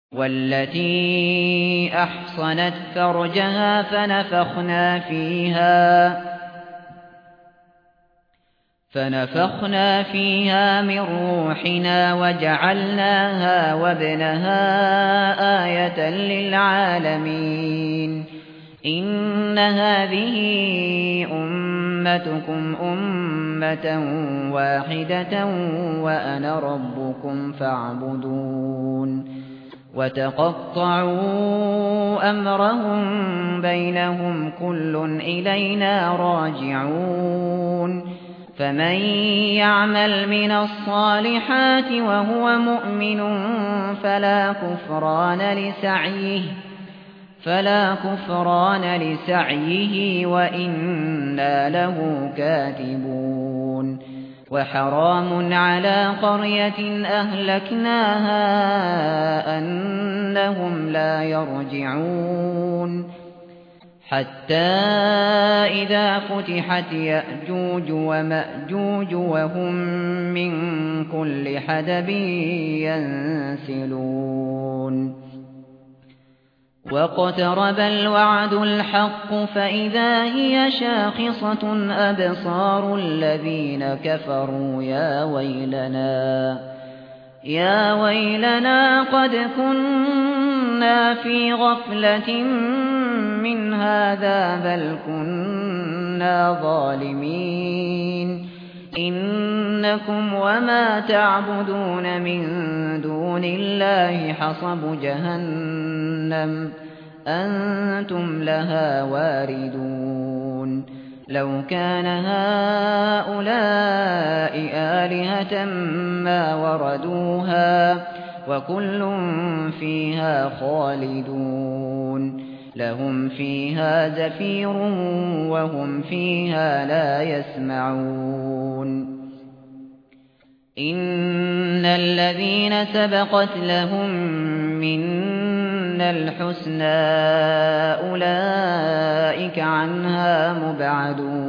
والتي أحصنت فرجها فنفخنا فيها من روحنا وجعلناها وابنها آية للعالمين إن هذه أمتكم أمة واحدة وأنا ربكم فاعبدون وتقطعوا أمرهم بينهم كل إلينا راجعون فمن يعمل من الصالحات وهو مؤمن فلا كفران لسعيه وإنا له كاتبون وحرام على قرية أهلكناها أنهم لا يرجعون حتى إذا فتحت يأجوج ومأجوج وهم من كل حدب ينسلون واقترب الوعد الحق فإذا هي شاخصة أبصار الذين كفروا يا ويلنا قد كنا في غفلة من هذا بل كنا ظالمين إنكم وما تعبدون من دون الله حصب جهنم أنتم لها واردون لو كان هؤلاء آلهة ما وردوها وكل فيها خالدون لهم فيها زفير وهم فيها لا يسمعون إن الذين سبقت لهم منا الحسنى أولئك عنها مبعدون